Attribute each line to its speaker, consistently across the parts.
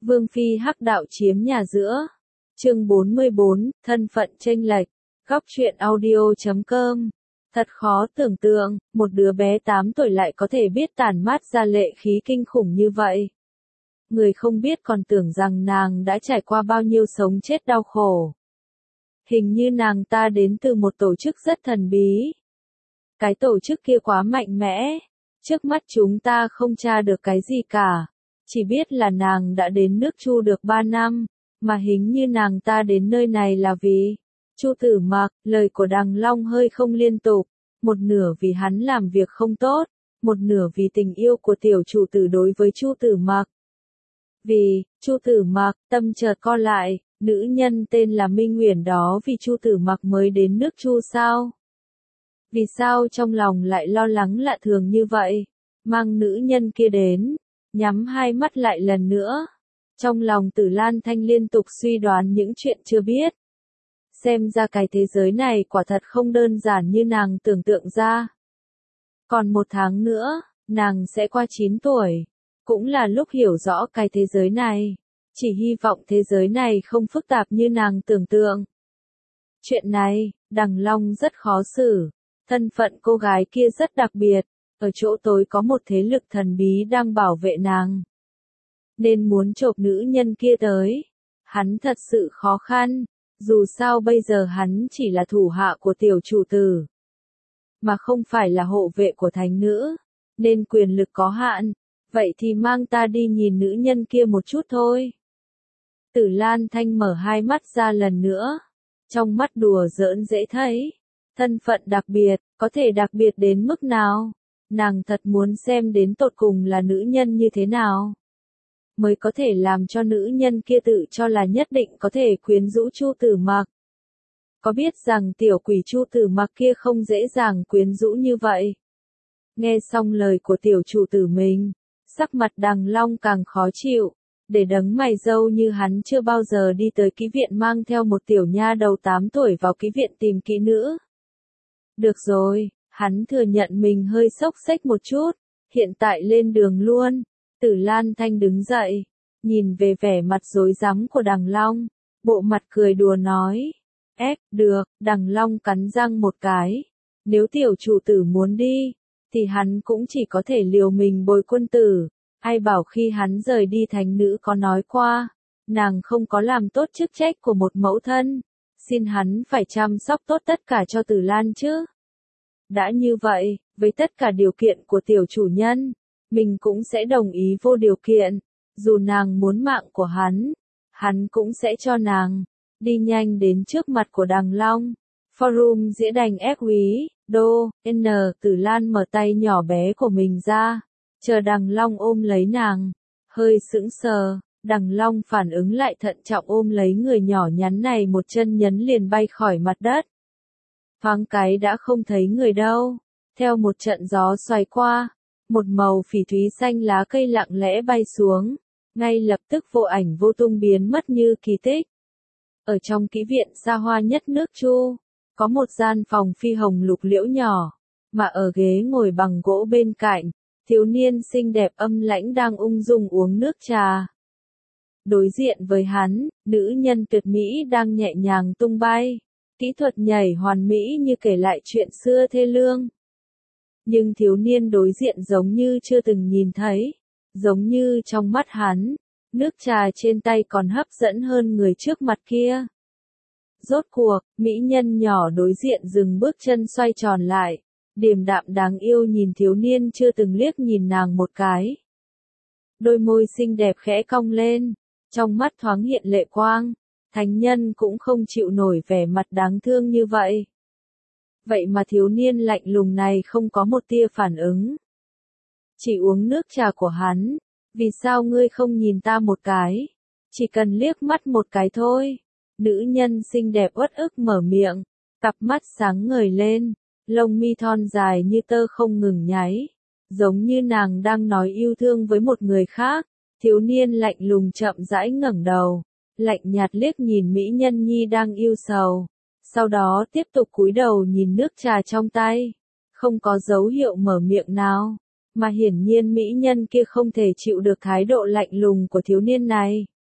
Speaker 1: Vương phi hắc đạo chiếm nhà giữa. Chương 44, thân phận chênh lệch. Góc truyện audio.com. Thật khó tưởng tượng, một đứa bé 8 tuổi lại có thể biết tản mát ra lệ khí kinh khủng như vậy. Người không biết còn tưởng rằng nàng đã trải qua bao nhiêu sống chết đau khổ. Hình như nàng ta đến từ một tổ chức rất thần bí. Cái tổ chức kia quá mạnh mẽ. Trước mắt chúng ta không tra được cái gì cả. Chỉ biết là nàng đã đến nước Chu được 3 năm, mà hình như nàng ta đến nơi này là vì Chu Tử Mặc. Lời của Đằng Long hơi không liên tục, một nửa vì hắn làm việc không tốt, một nửa vì tình yêu của tiểu chủ tử đối với Chu Tử Mặc. Vì Chu Tử Mặc, tâm chợt co lại, nữ nhân tên là Minh Uyển đó vì Chu Tử Mặc mới đến nước Chu sao? Vì sao trong lòng lại lo lắng lạ thường như vậy? Mang nữ nhân kia đến, nhắm hai mắt lại lần nữa. Trong lòng Tử Lan Thanh liên tục suy đoán những chuyện chưa biết. Xem ra cái thế giới này quả thật không đơn giản như nàng tưởng tượng ra. Còn 1 tháng nữa, nàng sẽ qua 9 tuổi. Cũng là lúc hiểu rõ cái thế giới này. Chỉ hy vọng thế giới này không phức tạp như nàng tưởng tượng. Chuyện này, Đằng Long rất khó xử. Thân phận cô gái kia rất đặc biệt. Ở chỗ tối có một thế lực thần bí đang bảo vệ nàng. Nên muốn chộp nữ nhân kia tới. Hắn thật sự khó khăn. Dù sao bây giờ hắn chỉ là thủ hạ của tiểu chủ tử. Mà không phải là hộ vệ của thánh nữ. Nên quyền lực có hạn. Vậy thì mang ta đi nhìn nữ nhân kia một chút thôi. Tử Lan Thanh mở hai mắt ra lần nữa. Trong mắt đùa giỡn dễ thấy. Thân phận đặc biệt, có thể đặc biệt đến mức nào? Nàng thật muốn xem đến tột cùng là nữ nhân như thế nào. Mới có thể làm cho nữ nhân kia tự cho là nhất định có thể quyến rũ Chu Tử Mặc. Có biết rằng tiểu quỷ Chu Tử Mặc kia không dễ dàng quyến rũ như vậy. Nghe xong lời của tiểu chủ tử mình, sắc mặt Đằng Long càng khó chịu. Để đấng mày râu như hắn chưa bao giờ đi tới ký viện mang theo một tiểu nha đầu 8 tuổi vào ký viện tìm kỹ nữ. Được rồi, hắn thừa nhận mình hơi xốc xếch một chút, hiện tại lên đường luôn. Tử Lan Thanh đứng dậy, nhìn về vẻ mặt rối rắm của Đằng Long, bộ mặt cười đùa nói. Được, Đằng Long cắn răng một cái. Nếu tiểu chủ tử muốn đi, thì hắn cũng chỉ có thể liều mình bồi quân tử. Ai bảo khi hắn rời đi thánh nữ có nói qua, nàng không có làm tốt chức trách của một mẫu thân. Xin hắn phải chăm sóc tốt tất cả cho Tử Lan chứ. Đã như vậy, với tất cả điều kiện của tiểu chủ nhân, mình cũng sẽ đồng ý vô điều kiện. Dù nàng muốn mạng của hắn cũng sẽ cho nàng. Đi nhanh đến trước mặt của Đằng Long. Forum diễn đành ép quý, đô, n. Tử Lan mở tay nhỏ bé của mình ra. Chờ Đằng Long ôm lấy nàng. Hơi sững sờ, Đằng Long phản ứng lại thận trọng ôm lấy người nhỏ nhắn này, một chân nhấn liền bay khỏi mặt đất. Thoáng cái đã không thấy người đâu. Theo một trận gió xoay qua, một màu phỉ thúy xanh lá cây lặng lẽ bay xuống, ngay lập tức vô ảnh vô tung biến mất như kỳ tích. Ở trong kỹ viện xa hoa nhất nước Chu, có một gian phòng phi hồng lục liễu nhỏ, mà ở ghế ngồi bằng gỗ bên cạnh, thiếu niên xinh đẹp âm lãnh đang ung dung uống nước trà. Đối diện với hắn, nữ nhân tuyệt mỹ đang nhẹ nhàng tung bay, kỹ thuật nhảy hoàn mỹ như kể lại chuyện xưa thê lương. Nhưng thiếu niên đối diện giống như chưa từng nhìn thấy, giống như trong mắt hắn, nước trà trên tay còn hấp dẫn hơn người trước mặt kia. Rốt cuộc, mỹ nhân nhỏ đối diện dừng bước chân xoay tròn lại, điềm đạm đáng yêu nhìn thiếu niên chưa từng liếc nhìn nàng một cái. Đôi môi xinh đẹp khẽ cong lên, trong mắt thoáng hiện lệ quang, thánh nhân cũng không chịu nổi vẻ mặt đáng thương như vậy. Vậy mà thiếu niên lạnh lùng này không có một tia phản ứng. Chỉ uống nước trà của hắn. Vì sao ngươi không nhìn ta một cái? Chỉ cần liếc mắt một cái thôi. Nữ nhân xinh đẹp uất ức mở miệng. Cặp mắt sáng ngời lên. Lông mi thon dài như tơ không ngừng nháy. Giống như nàng đang nói yêu thương với một người khác. Thiếu niên lạnh lùng chậm rãi ngẩng đầu. Lạnh nhạt liếc nhìn mỹ nhân nhi đang yêu sầu. Sau đó tiếp tục cúi đầu nhìn nước trà trong tay. Không có dấu hiệu mở miệng nào. Mà hiển nhiên mỹ nhân kia không thể chịu được thái độ lạnh lùng của thiếu niên này.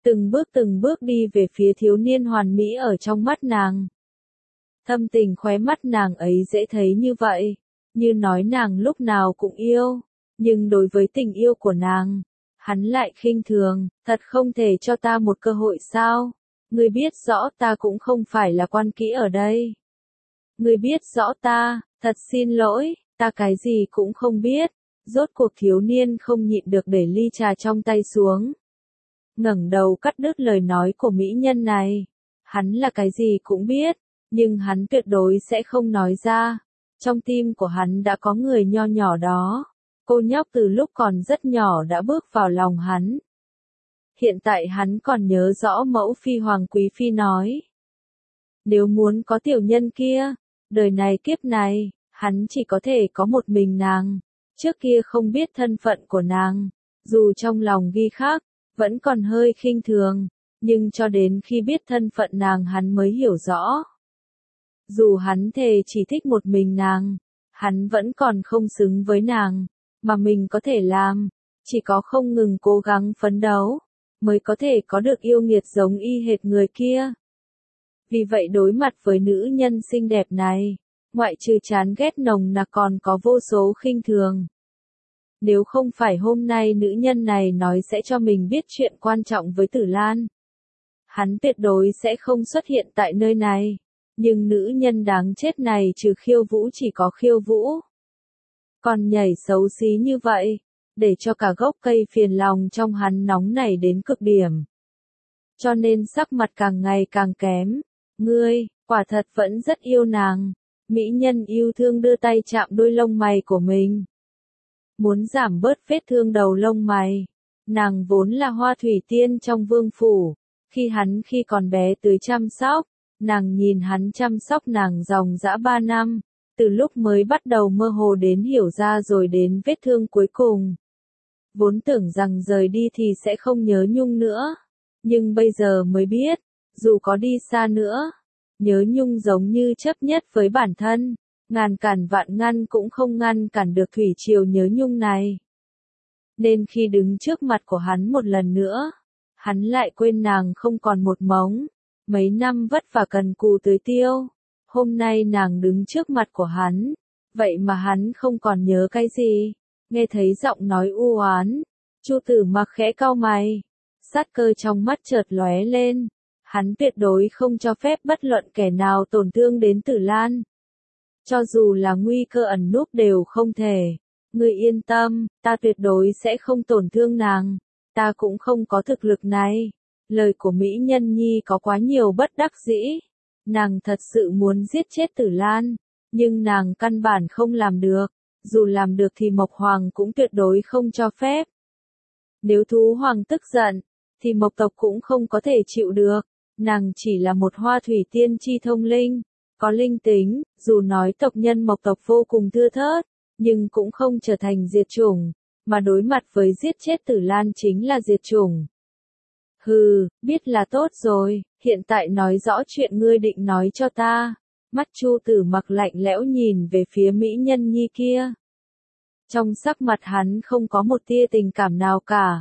Speaker 1: từng bước đi về phía thiếu niên hoàn mỹ ở trong mắt nàng. Thâm tình khóe mắt nàng ấy dễ thấy như vậy, như nói nàng lúc nào cũng yêu, nhưng đối với tình yêu của nàng, hắn lại khinh thường, thật không thể cho ta một cơ hội sao? Ngươi biết rõ ta cũng không phải là quan kỹ ở đây. Ngươi biết rõ ta, thật xin lỗi, ta cái gì cũng không biết. Rốt cuộc thiếu niên không nhịn được để ly trà trong tay xuống. Ngẩng đầu cắt đứt lời nói của mỹ nhân này. Hắn là cái gì cũng biết, nhưng hắn tuyệt đối sẽ không nói ra. Trong tim của hắn đã có người nho nhỏ đó. Cô nhóc từ lúc còn rất nhỏ đã bước vào lòng hắn. Hiện tại hắn còn nhớ rõ mẫu phi hoàng quý phi nói. Nếu muốn có tiểu nhân kia, đời này kiếp này, hắn chỉ có thể có một mình nàng. Trước kia không biết thân phận của nàng, dù trong lòng ghi khắc, vẫn còn hơi khinh thường, nhưng cho đến khi biết thân phận nàng hắn mới hiểu rõ. Dù hắn thề chỉ thích một mình nàng, hắn vẫn còn không xứng với nàng, mà mình có thể làm, chỉ có không ngừng cố gắng phấn đấu, mới có thể có được yêu nghiệt giống y hệt người kia. Vì vậy đối mặt với nữ nhân xinh đẹp này, ngoại trừ chán ghét nồng nặc còn có vô số khinh thường. Nếu không phải hôm nay nữ nhân này nói sẽ cho mình biết chuyện quan trọng với Tử Lan, hắn tuyệt đối sẽ không xuất hiện tại nơi này. Nhưng nữ nhân đáng chết này trừ khiêu vũ chỉ có khiêu vũ. Còn nhảy xấu xí như vậy, để cho cả gốc cây phiền lòng trong hắn nóng nảy đến cực điểm. Cho nên sắc mặt càng ngày càng kém. Ngươi, quả thật vẫn rất yêu nàng. Mỹ nhân yêu thương đưa tay chạm đôi lông mày của mình. Muốn giảm bớt vết thương đầu lông mày. Nàng vốn là hoa thủy tiên trong vương phủ. Khi còn bé tưới chăm sóc, nàng nhìn hắn chăm sóc nàng dòng dã 3 năm. Từ lúc mới bắt đầu mơ hồ đến hiểu ra rồi đến vết thương cuối cùng. Vốn tưởng rằng rời đi thì sẽ không nhớ nhung nữa. Nhưng bây giờ mới biết, dù có đi xa nữa, nhớ nhung giống như chấp nhất với bản thân. Ngàn cản vạn ngăn cũng không ngăn cản được thủy triều nhớ nhung này. Nên khi đứng trước mặt của hắn một lần nữa, hắn lại quên nàng không còn một mống. Mấy năm vất vả cần cù tưới tiêu. Hôm nay nàng đứng trước mặt của hắn, vậy mà hắn không còn nhớ cái gì. Nghe thấy giọng nói u oán, Chu Tử Mặc khẽ cau mày, sát cơ trong mắt chợt lóe lên. Hắn tuyệt đối không cho phép bất luận kẻ nào tổn thương đến Tử Lan. Cho dù là nguy cơ ẩn núp đều không thể. Ngươi yên tâm, ta tuyệt đối sẽ không tổn thương nàng. Ta cũng không có thực lực này. Lời của Mỹ Nhân Nhi có quá nhiều bất đắc dĩ. Nàng thật sự muốn giết chết Tử Lan, nhưng nàng căn bản không làm được. Dù làm được thì Mộc Hoàng cũng tuyệt đối không cho phép. Nếu Thú Hoàng tức giận, thì Mộc tộc cũng không có thể chịu được. Nàng chỉ là một hoa thủy tiên chi thông linh, có linh tính, dù nói tộc nhân Mộc tộc vô cùng thưa thớt, nhưng cũng không trở thành diệt chủng, mà đối mặt với giết chết Tử Lan chính là diệt chủng. Hừ, biết là tốt rồi, hiện tại nói rõ chuyện ngươi định nói cho ta. Mắt Chu Tử Mặc lạnh lẽo nhìn về phía Mỹ Nhân Nhi kia. Trong sắc mặt hắn không có một tia tình cảm nào cả.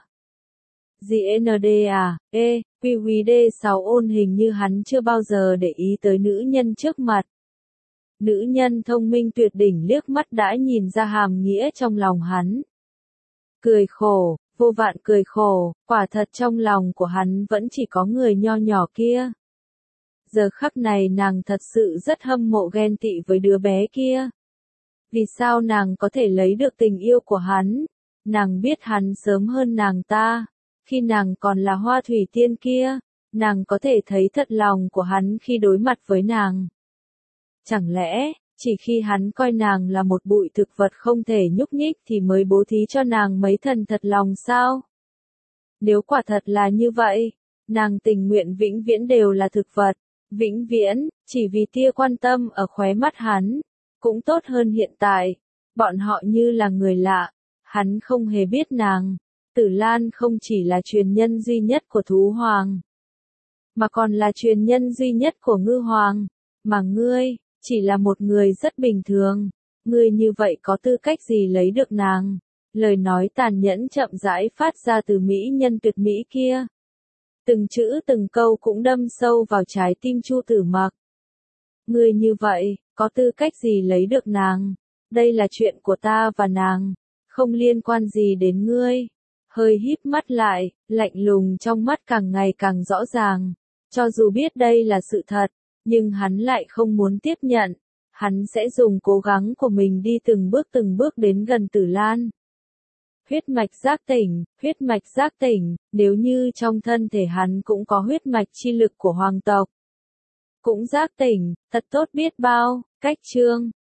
Speaker 1: GND QWD6 ôn hình như hắn chưa bao giờ để ý tới nữ nhân trước mặt. Nữ nhân thông minh tuyệt đỉnh liếc mắt đã nhìn ra hàm nghĩa trong lòng hắn. Cười khổ, vô vạn cười khổ, quả thật trong lòng của hắn vẫn chỉ có người nho nhỏ kia. Giờ khắc này nàng thật sự rất hâm mộ ghen tị với đứa bé kia. Vì sao nàng có thể lấy được tình yêu của hắn? Nàng biết hắn sớm hơn nàng ta. Khi nàng còn là hoa thủy tiên kia, nàng có thể thấy thật lòng của hắn khi đối mặt với nàng. Chẳng lẽ, chỉ khi hắn coi nàng là một bụi thực vật không thể nhúc nhích thì mới bố thí cho nàng mấy thần thật lòng sao? Nếu quả thật là như vậy, nàng tình nguyện vĩnh viễn đều là thực vật, vĩnh viễn, chỉ vì tia quan tâm ở khóe mắt hắn, cũng tốt hơn hiện tại, bọn họ như là người lạ, hắn không hề biết nàng. Tử Lan không chỉ là truyền nhân duy nhất của Thú Hoàng, mà còn là truyền nhân duy nhất của Ngư Hoàng, mà ngươi, chỉ là một người rất bình thường, ngươi như vậy có tư cách gì lấy được nàng? Lời nói tàn nhẫn chậm rãi phát ra từ mỹ nhân tuyệt mỹ kia. Từng chữ từng câu cũng đâm sâu vào trái tim Chu Tử Mặc. Ngươi như vậy, có tư cách gì lấy được nàng? Đây là chuyện của ta và nàng, không liên quan gì đến ngươi. Hơi híp mắt lại, lạnh lùng trong mắt càng ngày càng rõ ràng. Cho dù biết đây là sự thật, nhưng hắn lại không muốn tiếp nhận. Hắn sẽ dùng cố gắng của mình đi từng bước đến gần Tử Lan. Huyết mạch giác tỉnh, nếu như trong thân thể hắn cũng có huyết mạch chi lực của hoàng tộc. Cũng giác tỉnh, thật tốt biết bao, cách chương.